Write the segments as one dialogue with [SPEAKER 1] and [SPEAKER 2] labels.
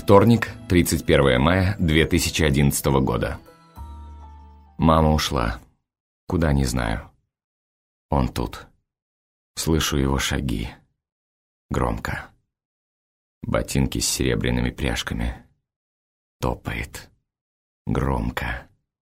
[SPEAKER 1] Вторник, 31 мая 2011 года. Мама ушла. Куда, не знаю. Он тут. Слышу его шаги. Громко. Ботинки с серебряными пряжками. Топает. Громко.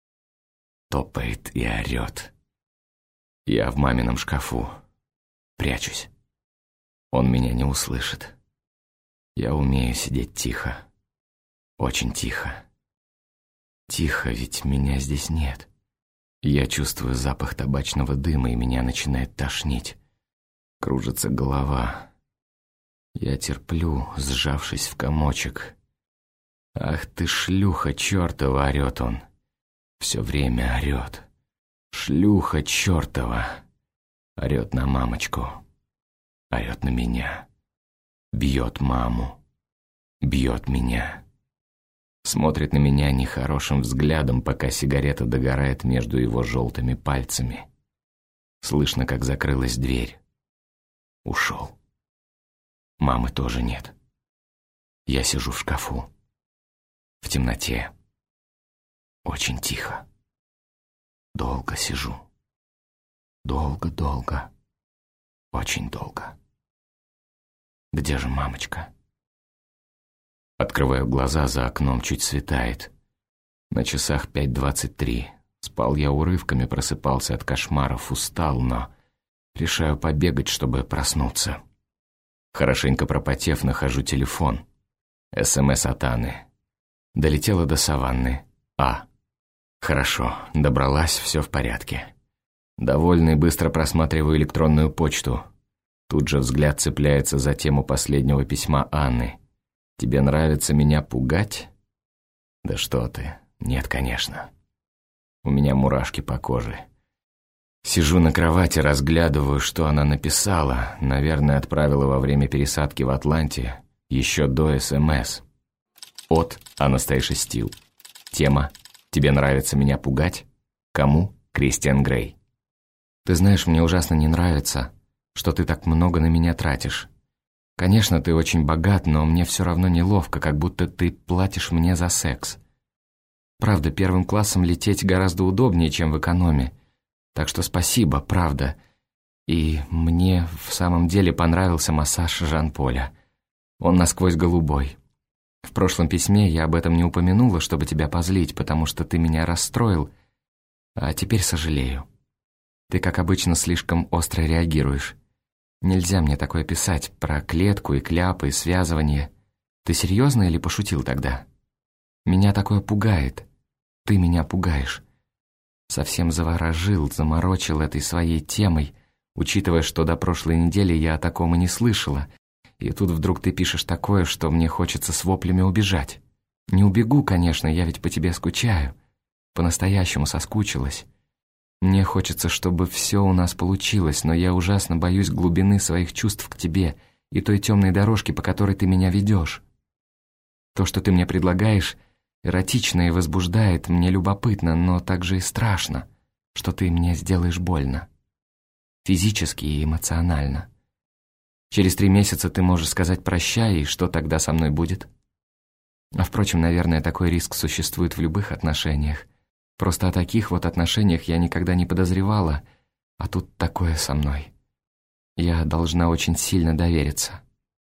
[SPEAKER 1] Топает и орёт. Я в мамином шкафу. Прячусь. Он меня не услышит. Я умею сидеть тихо. Очень тихо. Тихо, ведь меня здесь нет. Я чувствую запах табачного дыма, и меня начинает тошнить. Кружится голова. Я терплю, сжавшись в комочек. «Ах ты шлюха чёртова!» — орёт он. Всё время орёт. «Шлюха чёртова!» Орёт на мамочку. Орёт на меня. Бьёт маму. Бьёт меня. Смотрит на меня нехорошим взглядом, пока сигарета догорает между его желтыми пальцами. Слышно, как закрылась дверь. Ушел. Мамы тоже нет. Я сижу в шкафу. В темноте. Очень тихо. Долго сижу. Долго-долго. Очень долго. Где же мамочка? Открываю глаза, за окном чуть светает. На часах 5:23. Спал я урывками, просыпался от кошмаров, устал, но решаю побегать, чтобы проснуться. Хорошенько пропотев, нахожу телефон. СМС от Анны. Долетела до саванны. Хорошо, добралась, все в порядке. Довольный, быстро просматриваю электронную почту. Тут же взгляд цепляется за тему последнего письма Анны. «Тебе нравится меня пугать?» «Да что ты, нет, конечно». У меня мурашки по коже. Сижу на кровати, разглядываю, что она написала. Наверное, отправила во время пересадки в Атланте, еще до СМС. От Анастейши Стил. Тема «Тебе нравится меня пугать?» Кому? Кристиан Грей. «Ты знаешь, мне ужасно не нравится, что ты так много на меня тратишь. Конечно, ты очень богат, но мне все равно неловко, как будто ты платишь мне за секс. Правда, первым классом лететь гораздо удобнее, чем в экономе. Так что спасибо, правда. И мне в самом деле понравился массаж Жан-Поля. Он насквозь голубой. В прошлом письме я об этом не упомянула, чтобы тебя позлить, потому что ты меня расстроил, а теперь сожалею. Ты, как обычно, слишком остро реагируешь. Нельзя мне такое писать про клетку и кляпы и связывание. Ты серьезно или пошутил тогда? Меня такое пугает. Ты меня пугаешь. Совсем заворожил, заморочил этой своей темой, учитывая, что до прошлой недели я о таком и не слышала. И тут вдруг ты пишешь такое, что мне хочется с воплями убежать. Не убегу, конечно, я ведь по тебе скучаю. По-настоящему соскучилась. Мне хочется, чтобы все у нас получилось, но я ужасно боюсь глубины своих чувств к тебе и той темной дорожки, по которой ты меня ведешь. То, что ты мне предлагаешь, эротично и возбуждает, мне любопытно, но также и страшно, что ты мне сделаешь больно. Физически и эмоционально. Через 3 месяца ты можешь сказать «прощай», и что тогда со мной будет? А впрочем, наверное, такой риск существует в любых отношениях. Просто о таких вот отношениях я никогда не подозревала, а тут такое со мной. Я должна очень сильно довериться.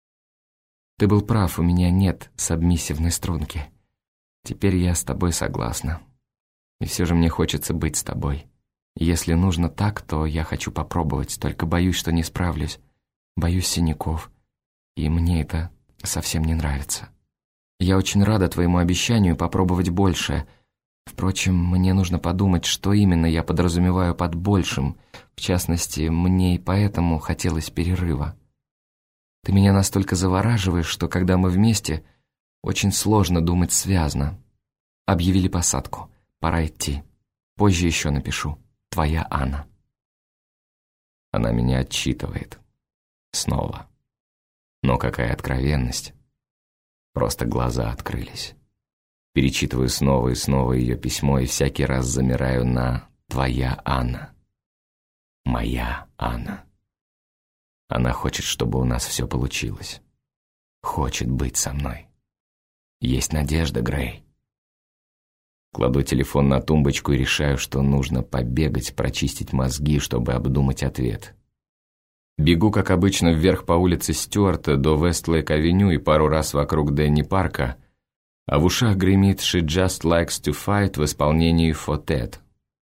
[SPEAKER 1] Ты был прав, у меня нет сабмиссивной струнки. Теперь я с тобой согласна. И все же мне хочется быть с тобой. Если нужно так, то я хочу попробовать, только боюсь, что не справлюсь. Боюсь синяков, и мне это совсем не нравится. Я очень рада твоему обещанию попробовать большее. Впрочем, мне нужно подумать, что именно я подразумеваю под большим. В частности, мне и поэтому хотелось перерыва. Ты меня настолько завораживаешь, что когда мы вместе, очень сложно думать связно. Объявили посадку. Пора идти. Позже еще напишу. Твоя Анна. Она меня отчитывает. Снова. Но какая откровенность. Просто глаза открылись. Перечитываю снова и снова ее письмо и всякий раз замираю на «Твоя Анна». Моя Анна. Она хочет, чтобы у нас все получилось. Хочет быть со мной. Есть надежда, Грей. Кладу телефон на тумбочку и решаю, что нужно побегать, прочистить мозги, чтобы обдумать ответ. Бегу, как обычно, вверх по улице Стюарта до Вестлейк-авеню и пару раз вокруг Дэнни-парка, а в ушах гремит «She just likes to fight» в исполнении Фотет.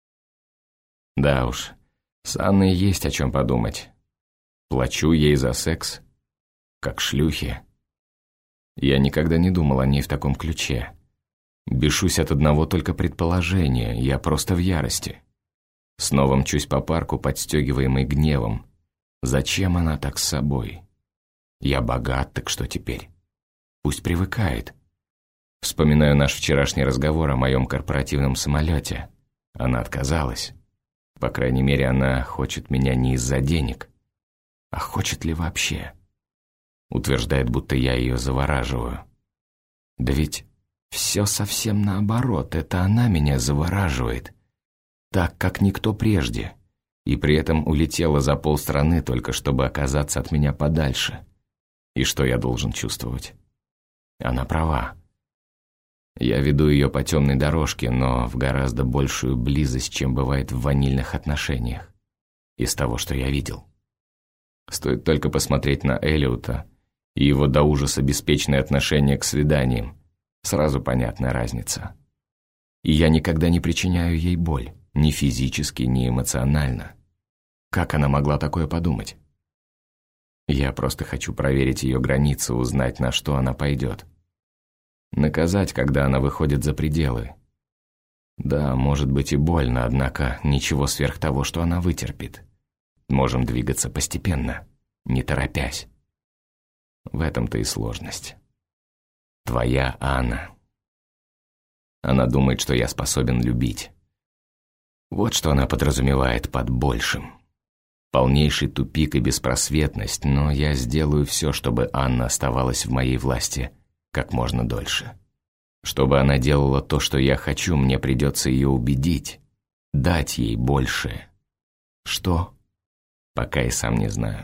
[SPEAKER 1] Да уж, с Анной есть о чем подумать. Плачу ей за секс, как шлюхе. Я никогда не думал о ней в таком ключе. Бешусь от одного только предположения, я просто в ярости. Снова мчусь по парку, подстегиваемый гневом. Зачем она так с собой? Я богат, так что теперь? Пусть привыкает. Вспоминаю наш вчерашний разговор о моем корпоративном самолете. Она отказалась. По крайней мере, она хочет меня не из-за денег. А хочет ли вообще? Утверждает, будто я ее завораживаю. Да ведь все совсем наоборот, это она меня завораживает. Так, как никто прежде. И при этом улетела за полстраны, только чтобы оказаться от меня подальше. И что я должен чувствовать? Она права. Я веду ее по темной дорожке, но в гораздо большую близость, чем бывает в ванильных отношениях. Из того, что я видел. Стоит только посмотреть на Эллиота и его до ужаса беспечное отношение к свиданиям. Сразу понятна разница. И я никогда не причиняю ей боль. Ни физически, ни эмоционально. Как она могла такое подумать? Я просто хочу проверить ее границы, узнать, на что она пойдет. Наказать, когда она выходит за пределы. Да, может быть и больно, однако ничего сверх того, что она вытерпит. Можем двигаться постепенно, не торопясь. В этом-то и сложность. Твоя Анна. Она думает, что я способен любить. Вот что она подразумевает под большим. Полнейший тупик и беспросветность, но я сделаю все, чтобы Анна оставалась в моей власти как можно дольше. Чтобы она делала то, что я хочу, мне придется ее убедить, дать ей большее. Что? Пока и сам не знаю.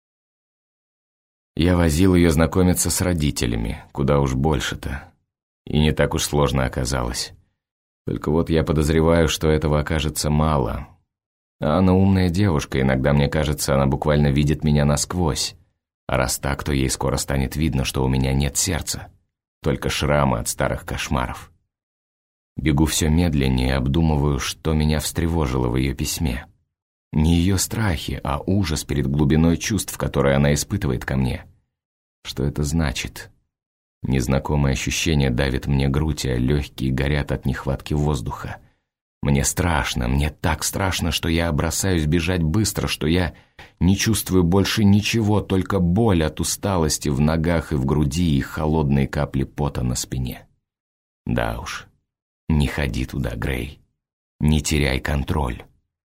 [SPEAKER 1] Я возил ее знакомиться с родителями, куда уж больше-то. И не так уж сложно оказалось. Только вот я подозреваю, что этого окажется мало. А она умная девушка, иногда мне кажется, она буквально видит меня насквозь. А раз так, то ей скоро станет видно, что у меня нет сердца. Только шрамы от старых кошмаров. Бегу все медленнее, обдумываю, что меня встревожило в ее письме. Не ее страхи, а ужас перед глубиной чувств, которые она испытывает ко мне. Что это значит? Незнакомое ощущение давит мне грудь, а легкие горят от нехватки воздуха. Мне страшно, мне так страшно, что я бросаюсь бежать быстро, что я не чувствую больше ничего, только боль от усталости в ногах и в груди и холодные капли пота на спине. Да уж, не ходи туда, Грей. Не теряй контроль.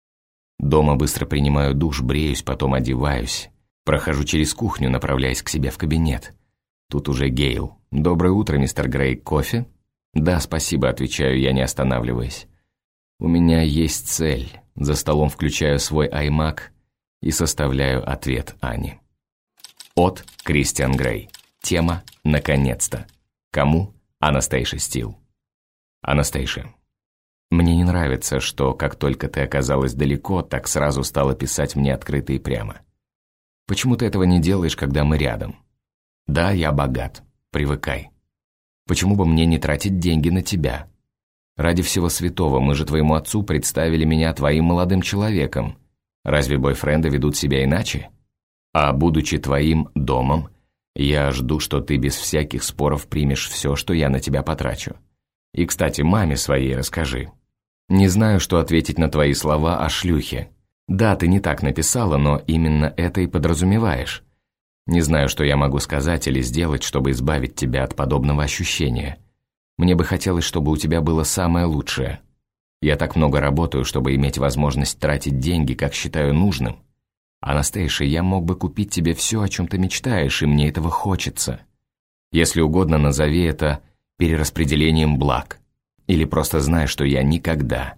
[SPEAKER 1] Дома быстро принимаю душ, бреюсь, потом одеваюсь. Прохожу через кухню, направляясь к себе в кабинет. Тут уже Гейл. «Доброе утро, мистер Грей. Кофе?» «Да, спасибо», — отвечаю я, не останавливаясь. У меня есть цель. За столом включаю свой iMac и составляю ответ Ане. От Кристиан Грей. Тема «Наконец-то». Кому? Анастейша Стил. Анастейша. Мне не нравится, что как только ты оказалась далеко, так сразу стала писать мне открыто и прямо. Почему ты этого не делаешь, когда мы рядом? Да, я богат. Привыкай. Почему бы мне не тратить деньги на тебя? Ради всего святого, мы же твоему отцу представили меня твоим молодым человеком. Разве бойфренды ведут себя иначе? А будучи твоим домом, я жду, что ты без всяких споров примешь все, что я на тебя потрачу. И, кстати, маме своей расскажи. Не знаю, что ответить на твои слова о шлюхе. Да, ты не так написала, но именно это и подразумеваешь. Не знаю, что я могу сказать или сделать, чтобы избавить тебя от подобного ощущения. Мне бы хотелось, чтобы у тебя было самое лучшее. Я так много работаю, чтобы иметь возможность тратить деньги, как считаю нужным. Анастейша, я мог бы купить тебе все, о чем ты мечтаешь, и мне этого хочется. Если угодно, назови это перераспределением благ. Или просто знай, что я никогда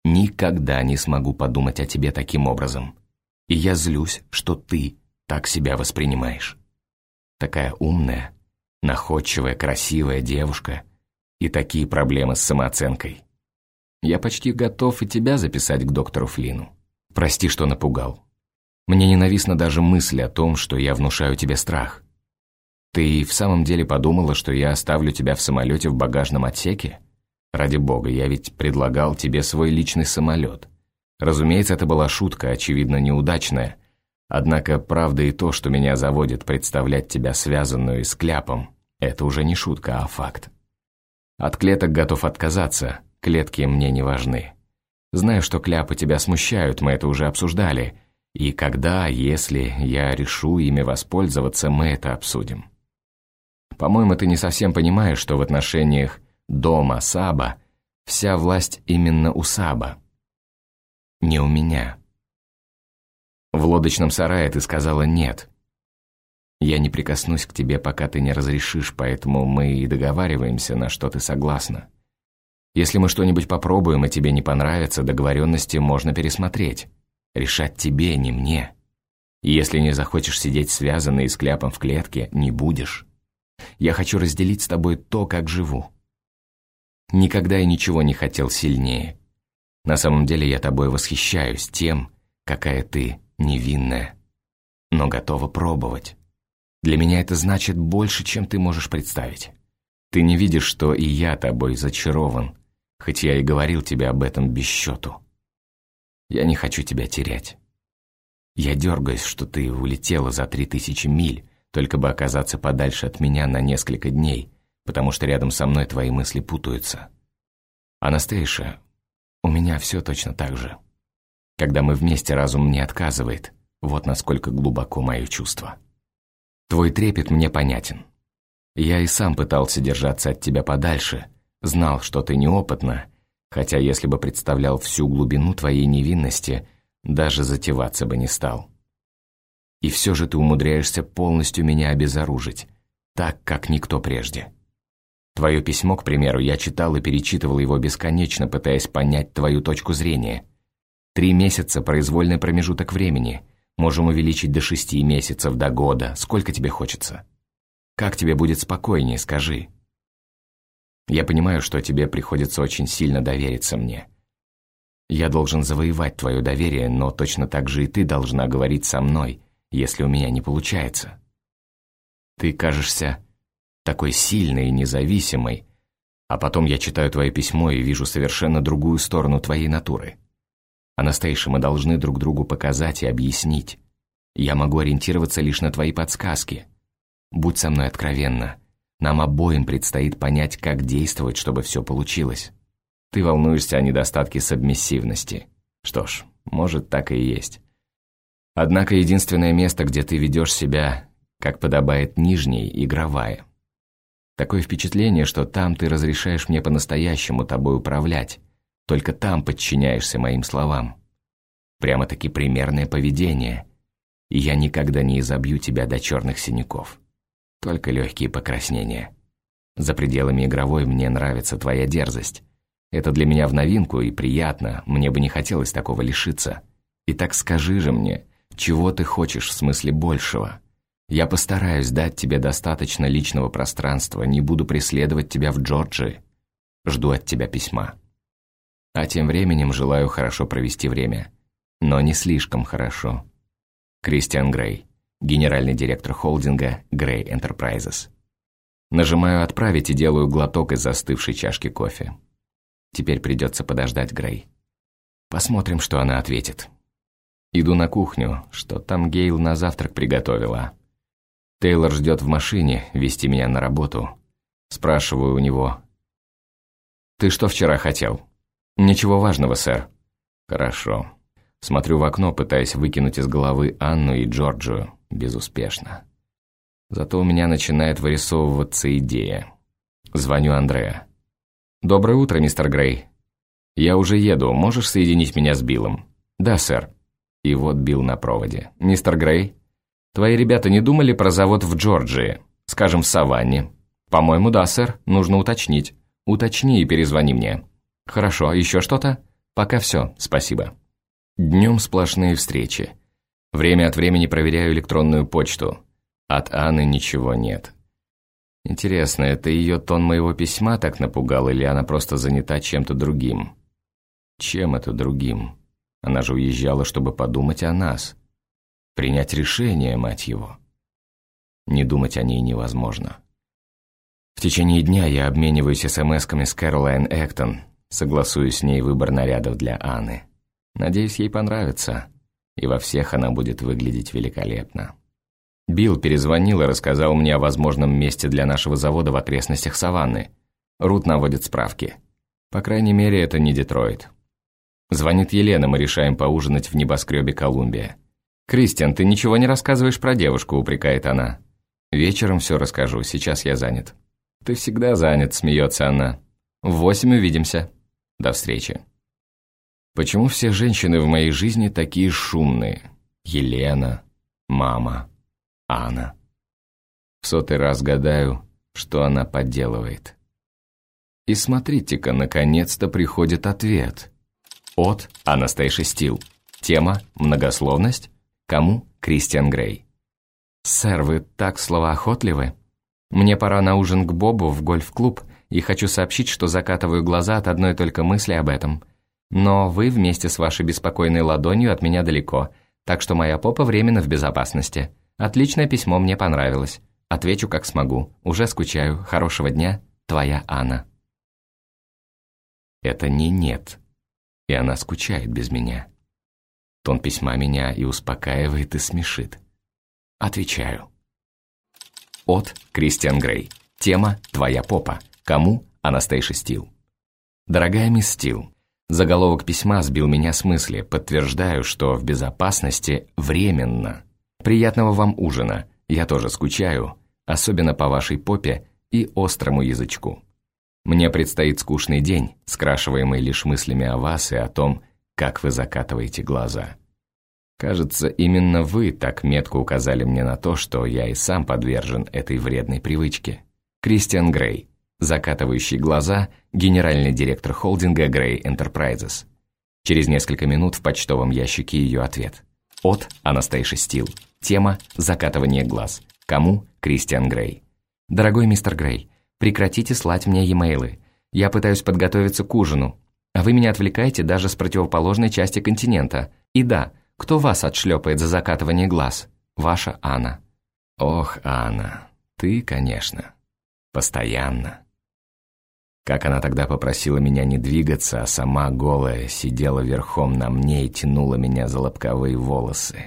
[SPEAKER 1] не смогу подумать о тебе таким образом. И я злюсь, что ты так себя воспринимаешь. Такая умная, Находчивая, красивая девушка и такие проблемы с самооценкой. Я почти готов и тебя записать к доктору Флину. Прости, что напугал. Мне ненавистна даже мысль о том, что я внушаю тебе страх. Ты в самом деле подумала, что я оставлю тебя в самолете в багажном отсеке? Ради бога, я ведь предлагал тебе свой личный самолет. Разумеется, это была шутка, очевидно, неудачная. Однако правда и то, что меня заводит представлять тебя связанную и с кляпом, это уже не шутка, а факт. От клеток готов отказаться, клетки мне не важны. Знаю, что кляпы тебя смущают, мы это уже обсуждали. И когда, если я решу ими воспользоваться, мы это обсудим. По-моему, ты не совсем понимаешь, что в отношениях дома Саба вся власть именно у Саба. Не у меня. В лодочном сарае ты сказала «нет». Я не прикоснусь к тебе, пока ты не разрешишь, поэтому мы и договариваемся, на что ты согласна. Если мы что-нибудь попробуем, и тебе не понравится, договоренности можно пересмотреть. Решать тебе, не мне. И если не захочешь сидеть связанный и с кляпом в клетке, не будешь. Я хочу разделить с тобой то, как живу. Никогда и ничего не хотел сильнее. На самом деле я тобой восхищаюсь тем, какая ты невинная, но готова пробовать. Для меня это значит больше, чем ты можешь представить. Ты не видишь, что и я тобой зачарован, хоть я и говорил тебе об этом без счету. Я не хочу тебя терять. Я дергаюсь, что ты улетела за 3000 миль, только бы оказаться подальше от меня на несколько дней, потому что рядом со мной твои мысли путаются. Анастейша, у меня все точно так же. Когда мы вместе, разум мне отказывает. Вот насколько глубоко мое чувство. Твой трепет мне понятен. Я и сам пытался держаться от тебя подальше, знал, что ты неопытна, хотя если бы представлял всю глубину твоей невинности, даже затеваться бы не стал. И все же ты умудряешься полностью меня обезоружить, так, как никто прежде. Твое письмо, к примеру, я читал и перечитывал его бесконечно, пытаясь понять твою точку зрения. 3 месяца – произвольный промежуток времени. Можем увеличить до 6 месяцев, до года. Сколько тебе хочется? Как тебе будет спокойнее, скажи. Я понимаю, что тебе приходится очень сильно довериться мне. Я должен завоевать твое доверие, но точно так же и ты должна говорить со мной, если у меня не получается. Ты кажешься такой сильной и независимой, а потом я читаю твое письмо и вижу совершенно другую сторону твоей натуры. Анастейша, мы должны друг другу показать и объяснить. Я могу ориентироваться лишь на твои подсказки. Будь со мной откровенна. Нам обоим предстоит понять, как действовать, чтобы все получилось. Ты волнуешься о недостатке сабмиссивности. Что ж, может, так и есть. Однако единственное место, где ты ведешь себя, как подобает нижней, игровая. Такое впечатление, что там ты разрешаешь мне по-настоящему тобой управлять, только там подчиняешься моим словам. Прямо-таки примерное поведение. И я никогда не изобью тебя до черных синяков. Только легкие покраснения. За пределами игровой мне нравится твоя дерзость. Это для меня в новинку и приятно, мне бы не хотелось такого лишиться. И так скажи же мне, чего ты хочешь в смысле большего? Я постараюсь дать тебе достаточно личного пространства, не буду преследовать тебя в Джорджии. Жду от тебя письма. А тем временем желаю хорошо провести время. Но не слишком хорошо. Кристиан Грей, генеральный директор холдинга Грей Enterprises. Нажимаю «Отправить» и делаю глоток из застывшей чашки кофе. Теперь придется подождать Грей. Посмотрим, что она ответит. Иду на кухню, что там Гейл на завтрак приготовила. Тейлор ждет в машине, везти меня на работу. Спрашиваю у него. «Ты что вчера хотел?» «Ничего важного, сэр». «Хорошо». Смотрю в окно, пытаясь выкинуть из головы Анну и Джорджию. Безуспешно. Зато у меня начинает вырисовываться идея. Звоню Андреа. «Доброе утро, мистер Грей. Я уже еду, можешь соединить меня с Биллом?» «Да, сэр». И вот Билл на проводе. «Мистер Грей, твои ребята не думали про завод в Джорджии? Скажем, в Саванне?» «По-моему, да, сэр. Нужно уточнить». «Уточни и перезвони мне». «Хорошо, еще что-то?» «Пока все, спасибо». Днем сплошные встречи. Время от времени проверяю электронную почту. От Анны ничего нет. Интересно, это ее тон моего письма так напугал, или она просто занята чем-то другим? Чем это другим? Она же уезжала, чтобы подумать о нас. Принять решение, мать его. Не думать о ней невозможно. В течение дня я обмениваюсь смс-ками с Кэролайн Эктон, согласую с ней выбор нарядов для Анны. Надеюсь, ей понравится, и во всех она будет выглядеть великолепно. Билл перезвонил и рассказал мне о возможном месте для нашего завода в окрестностях Саванны. Рут наводит справки. По крайней мере, это не Детройт. Звонит Елена, мы решаем поужинать в небоскребе Колумбия. «Кристиан, ты ничего не рассказываешь про девушку», — упрекает она. «Вечером все расскажу, сейчас я занят». «Ты всегда занят», — смеется она. «В 8 увидимся. До встречи». Почему все женщины в моей жизни такие шумные? Елена, мама, Анна. В 100-й раз гадаю, что она подделывает. И смотрите-ка, наконец-то приходит ответ. От Анастейши Стил. Тема «Многословность». Кому? Кристиан Грей. «Сэр, вы так словоохотливы. Мне пора на ужин к Бобу в гольф-клуб, и хочу сообщить, что закатываю глаза от одной только мысли об этом. Но вы вместе с вашей беспокойной ладонью от меня далеко, так что моя попа временно в безопасности. Отличное письмо, мне понравилось. Отвечу, как смогу. Уже скучаю. Хорошего дня. Твоя Анна». Это не «нет». И она скучает без меня. Тон письма меня и успокаивает, и смешит. Отвечаю. От Кристиан Грей. Тема «Твоя попа». Кому? Анастейша Стил. Дорогая мисс Стил, заголовок письма сбил меня с мысли. Подтверждаю, что в безопасности временно. Приятного вам ужина. Я тоже скучаю, особенно по вашей попе и острому язычку. Мне предстоит скучный день, скрашиваемый лишь мыслями о вас и о том, как вы закатываете глаза. Кажется, именно вы так метко указали мне на то, что я и сам подвержен этой вредной привычке. Кристиан Грей, закатывающий глаза, генеральный директор холдинга Грей Enterprises. Через несколько минут в почтовом ящике ее ответ. От Анастейши Стил. Тема «Закатывание глаз». Кому? Кристиан Грей. Дорогой мистер Грей, прекратите слать мне e-mail'ы. Я пытаюсь подготовиться к ужину, а вы меня отвлекаете даже с противоположной части континента. И да, кто вас отшлепает за закатывание глаз? Ваша Анна. Ох, Анна, ты, конечно, постоянно. Как она тогда попросила меня не двигаться, а сама голая сидела верхом на мне и тянула меня за лобковые волосы.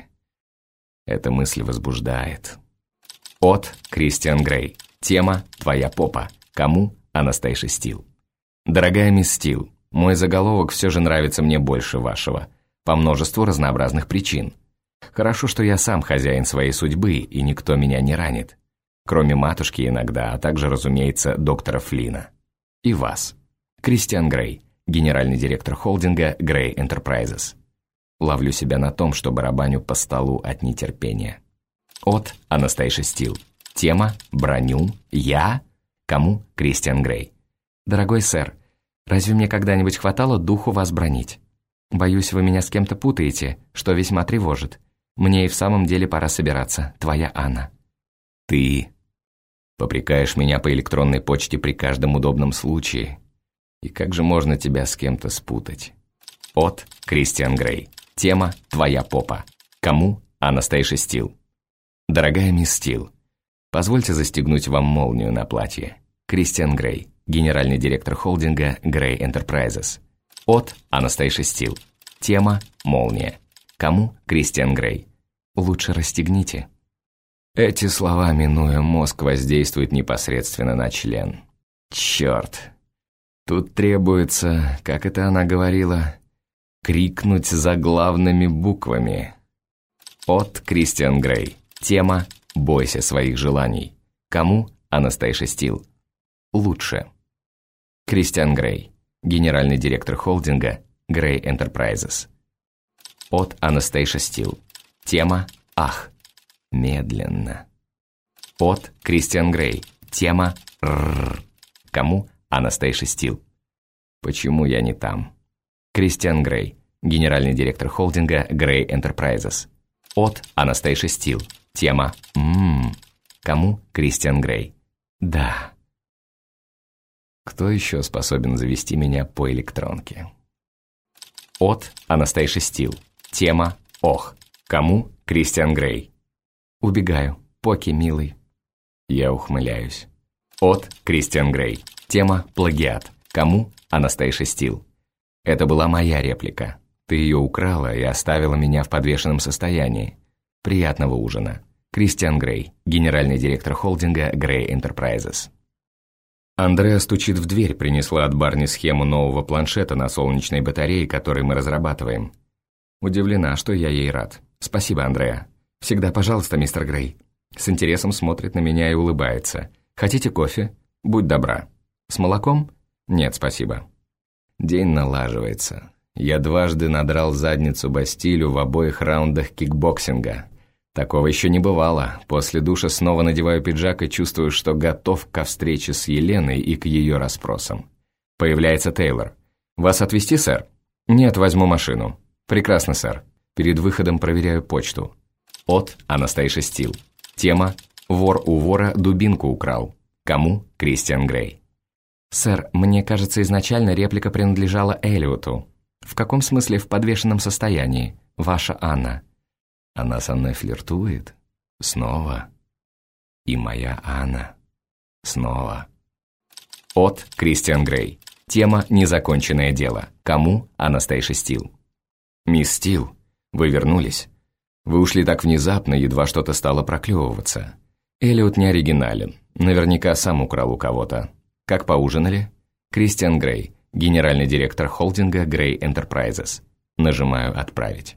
[SPEAKER 1] Эта мысль возбуждает. От Кристиан Грей. Тема «Твоя попа». Кому? Анастейша Стил. Дорогая мисс Стил, мой заголовок все же нравится мне больше вашего, по множеству разнообразных причин. Хорошо, что я сам хозяин своей судьбы, и никто меня не ранит. Кроме матушки иногда, а также, разумеется, доктора Флина. И вас. Кристиан Грей, генеральный директор холдинга Грей Enterprises. Ловлю себя на том, что барабаню по столу от нетерпения. От Анастейша Стил. Тема «Броню». Я? Кому? Кристиан Грей. Дорогой сэр, разве мне когда-нибудь хватало духу вас бронить? Боюсь, вы меня с кем-то путаете, что весьма тревожит. Мне и в самом деле пора собираться. Твоя Анна. Ты попрекаешь меня по электронной почте при каждом удобном случае. И как же можно тебя с кем-то спутать? От Кристиан Грей. Тема «Твоя попа». Кому? Анастейша Стил. Дорогая мисс Стил, позвольте застегнуть вам молнию на платье. Кристиан Грей, генеральный директор холдинга Грей Enterprises. От Анастейша Стил. Тема «Молния». Кому? Кристиан Грей. Лучше расстегните. Эти слова, минуя мозг, воздействуют непосредственно на член. Черт. Тут требуется, как это она говорила, крикнуть заглавными буквами. От Кристиан Грей. Тема «Бойся своих желаний». Кому? Анастейша Стил. Лучше. Кристиан Грей, генеральный директор холдинга Грей Enterprises. От Анастейша Стил. Тема «Ах». Медленно. От Кристиан Грей. Тема «Рррр». Кому? Анастейша Стил. Почему я не там? Кристиан Грей, генеральный директор холдинга Грей Enterprises. От Анастейша Стил. Тема «Кому? Кристиан Грей. Да. Кто еще способен завести меня по электронке? От Анастейша Стил. Тема «Ох». Кому? Кристиан Грей. Убегаю. Поки, милый. Я ухмыляюсь. От Кристиан Грей. Тема «Плагиат». Кому? Анастейша Стил. Это была моя реплика. Ты ее украла и оставила меня в подвешенном состоянии. Приятного ужина. Кристиан Грей, генеральный директор холдинга Grey Enterprises. Андреа стучит в дверь, принесла от Барни схему нового планшета на солнечной батарее, который мы разрабатываем. Удивлена, что я ей рад. Спасибо, Андреа. Всегда пожалуйста, мистер Грей. С интересом смотрит на меня и улыбается. Хотите кофе? Будь добра. С молоком? Нет, спасибо. День налаживается. Я дважды надрал задницу Бастилю в обоих раундах кикбоксинга. Такого еще не бывало. После душа снова надеваю пиджак и чувствую, что готов ко встрече с Еленой и к ее расспросам. Появляется Тейлор. «Вас отвезти, сэр?» «Нет, возьму машину». «Прекрасно, сэр». Перед выходом проверяю почту. От Анастейша Стил. Тема «Вор у вора дубинку украл». Кому? Кристиан Грей. «Сэр, мне кажется, изначально реплика принадлежала Эллиоту. В каком смысле в подвешенном состоянии? Ваша Анна». Она со мной флиртует? Снова. И моя Анна. Снова. От Кристиан Грей. Тема «Незаконченное дело». Кому? Анастейша Стил. «Мисс Стил, вы вернулись. Вы ушли так внезапно, едва что-то стало проклевываться. Эллиот не оригинален. Наверняка сам украл у кого-то. Как поужинали?» Кристиан Грей, генеральный директор холдинга Grey Enterprises. Нажимаю «Отправить».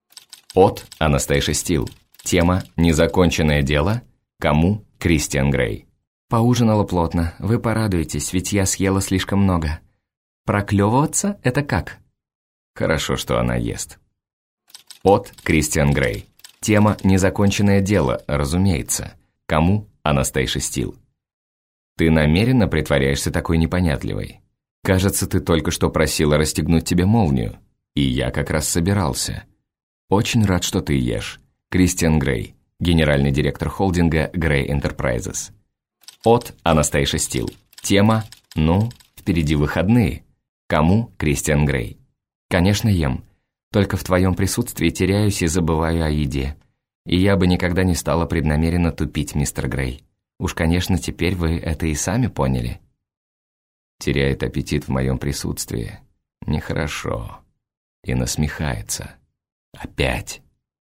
[SPEAKER 1] От Анастейша Стил. Тема «Незаконченное дело». Кому? Кристиан Грей. «Поужинала плотно. Вы порадуетесь, ведь я съела слишком много. Проклевываться – это как?» Хорошо, что она ест. От Кристиан Грей. Тема «Незаконченное дело», разумеется. Кому? Анастейша Стил. «Ты намеренно притворяешься такой непонятливой? Кажется, ты только что просила расстегнуть тебе молнию. И я как раз собирался. Очень рад, что ты ешь. Кристиан Грей, генеральный директор холдинга Grey Enterprises». От Анастейша Стил. Тема «Впереди выходные». Кому? Кристиан Грей. «Конечно, ем. Только в твоем присутствии теряюсь и забываю о еде. И я бы никогда не стала преднамеренно тупить, мистер Грей. Уж, конечно, теперь вы это и сами поняли». Теряет аппетит в моем присутствии. Нехорошо. И насмехается. Опять.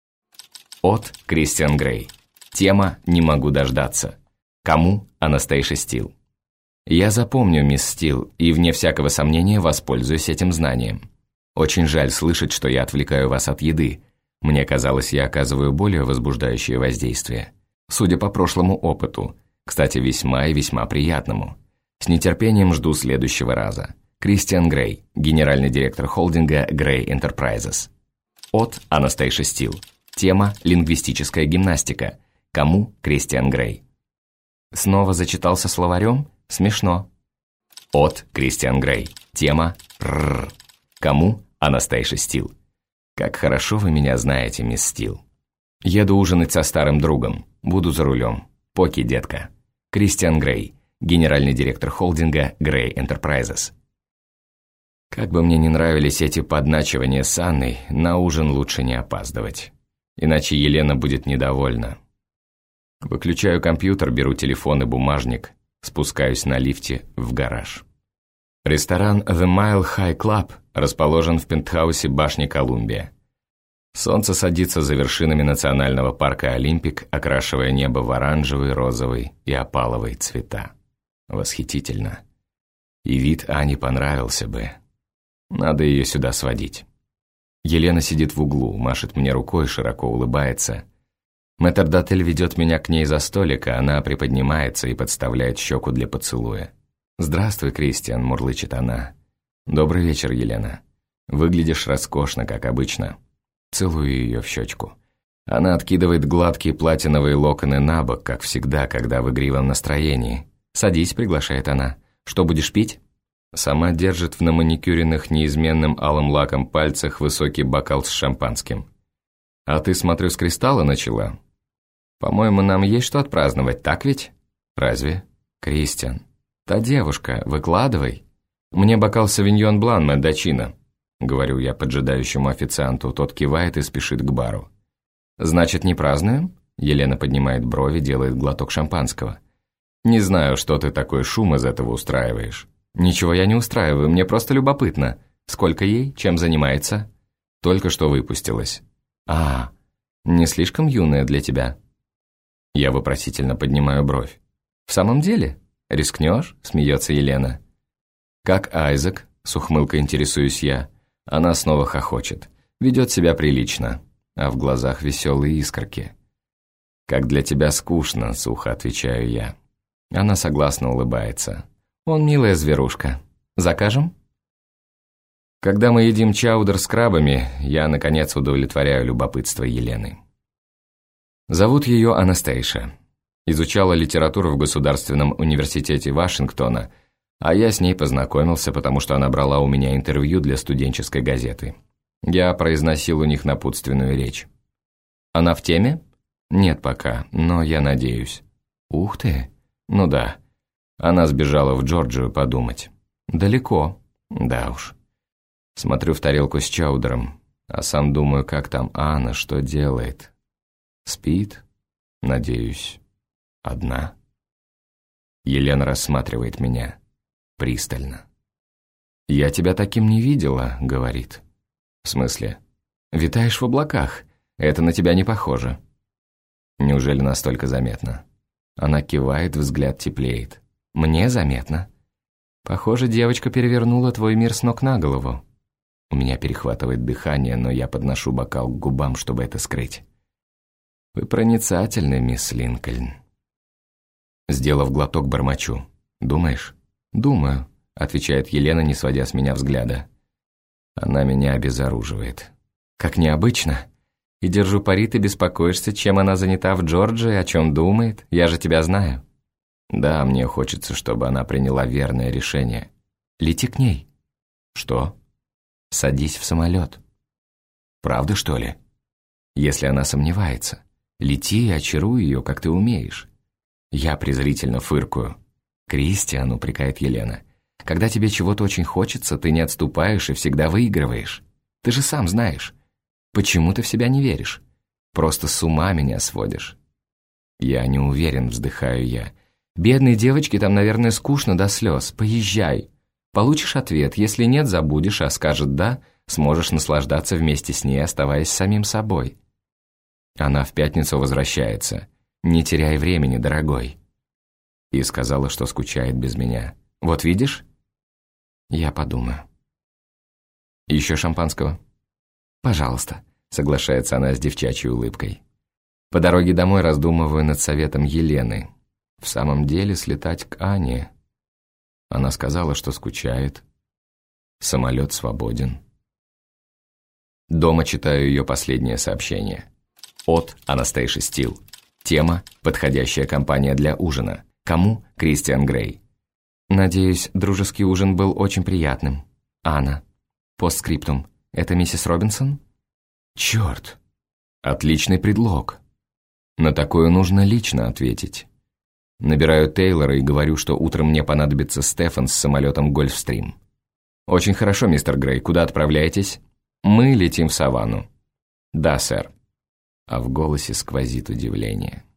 [SPEAKER 1] От Кристиан Грей. Тема «Не могу дождаться». Кому? Анастейша Стил. Я запомню, мисс Стил, и, вне всякого сомнения, воспользуюсь этим знанием. Очень жаль слышать, что я отвлекаю вас от еды. Мне казалось, я оказываю более возбуждающее воздействие. Судя по прошлому опыту. Кстати, весьма и весьма приятному. С нетерпением жду следующего раза. Кристиан Грей, генеральный директор холдинга Grey Enterprises. От Анастейша Стил. Тема «Лингвистическая гимнастика». Кому? Кристиан Грей. Снова зачитался словарем? Смешно. От Кристиан Грей. Тема «Рррр». Кому? Анастейша Стил. Как хорошо вы меня знаете, мисс Стил. Еду ужинать со старым другом. Буду за рулем. Поки, детка. Кристиан Грей, генеральный директор холдинга Grey Enterprises. Как бы мне ни нравились эти подначивания с Анной, на ужин лучше не опаздывать. Иначе Елена будет недовольна. Выключаю компьютер, беру телефон и бумажник, спускаюсь на лифте в гараж. Ресторан The Mile High Club расположен в пентхаусе башни Колумбия. Солнце садится за вершинами национального парка Олимпик, окрашивая небо в оранжевый, розовый и опаловый цвета. Восхитительно. И вид Ане понравился бы. Надо ее сюда сводить. Елена сидит в углу, машет мне рукой, широко улыбается. Метрдотель ведет меня к ней за столик, а она приподнимается и подставляет щеку для поцелуя. «Здравствуй, Кристиан», — мурлычет она. «Добрый вечер, Елена. Выглядишь роскошно, как обычно». Целую ее в щечку. Она откидывает гладкие платиновые локоны на бок, как всегда, когда в игривом настроении. «Садись», — приглашает она. «Что будешь пить?» Сама держит в наманикюренных неизменным алым лаком пальцах высокий бокал с шампанским. «А ты, смотрю, с кристалла начала? По-моему, нам есть что отпраздновать, так ведь?» «Разве?» «Кристиан, та девушка, выкладывай. Мне бокал савиньон блан Мендочино», — говорю я поджидающему официанту, тот кивает и спешит к бару. «Значит, не празднуем?» Елена поднимает брови, делает глоток шампанского. «Не знаю, что ты такой шум из этого устраиваешь». «Ничего я не устраиваю, мне просто любопытно. Сколько ей? Чем занимается?» «Только что выпустилась». «А, не слишком юная для тебя?» Я вопросительно поднимаю бровь. «В самом деле? Рискнешь?» — смеется Елена. «Как Айзек?» — с ухмылкой интересуюсь я. Она снова хохочет. Ведет себя прилично, а в глазах веселые искорки. «Как для тебя скучно», — сухо отвечаю я. Она согласно улыбается. «Он милая зверушка. Закажем?» Когда мы едим чаудер с крабами, я, наконец, удовлетворяю любопытство Елены. Зовут ее Анастейша. Изучала литературу в Государственном университете Вашингтона, а я с ней познакомился, потому что она брала у меня интервью для студенческой газеты. Я произносил у них напутственную речь. «Она в теме?» «Нет пока, но я надеюсь». «Ух ты!» «Ну да. Она сбежала в Джорджию подумать». «Далеко?» «Да уж». Смотрю в тарелку с чаудером, а сам думаю, как там Анна, что делает. Спит? Надеюсь. Одна? Елена рассматривает меня пристально. «Я тебя таким не видела», — говорит. «В смысле?» «Витаешь в облаках. Это на тебя не похоже». «Неужели настолько заметно?» Она кивает, взгляд теплеет. «Мне заметно. Похоже, девочка перевернула твой мир с ног на голову». У меня перехватывает дыхание, но я подношу бокал к губам, чтобы это скрыть. «Вы проницательны, мисс Линкольн». Сделав глоток, бормочу. «Думаешь?» «Думаю», — отвечает Елена, не сводя с меня взгляда. Она меня обезоруживает. «Как необычно. И держу пари, ты беспокоишься, чем она занята в Джорджии, о чем думает. Я же тебя знаю». «Да, мне хочется, чтобы она приняла верное решение». «Лети к ней». «Что?» «Садись в самолет». «Правда, что ли?» «Если она сомневается. Лети и очаруй ее, как ты умеешь». Я презрительно фыркаю. «Кристиан», — упрекает Елена, — «когда тебе чего-то очень хочется, ты не отступаешь и всегда выигрываешь. Ты же сам знаешь. Почему ты в себя не веришь? Просто с ума меня сводишь». «Я не уверен», — вздыхаю я. «Бедной девочке там, наверное, скучно до слез. Поезжай. Получишь ответ. Если нет, забудешь, а скажет «да», сможешь наслаждаться вместе с ней, оставаясь самим собой». Она в пятницу возвращается. «Не теряй времени, дорогой». И сказала, что скучает без меня. «Вот видишь?» Я подумаю. «Еще шампанского?» «Пожалуйста», — соглашается она с девчачьей улыбкой. По дороге домой раздумываю над советом Елены. В самом деле слетать к Ане. Она сказала, что скучает. Самолет свободен. Дома читаю ее последнее сообщение. От Анастейши Стил. Тема «Подходящая компания для ужина». Кому? Кристиан Грей. Надеюсь, дружеский ужин был очень приятным. Анна. Постскриптум. Это миссис Робинсон? Черт. Отличный предлог. На такое нужно лично ответить. Набираю Тейлора и говорю, что утром мне понадобится Стефан с самолетом Гольфстрим. «Очень хорошо, мистер Грей. Куда отправляетесь?» «Мы летим в Саванну». «Да, сэр». А в голосе сквозит удивление.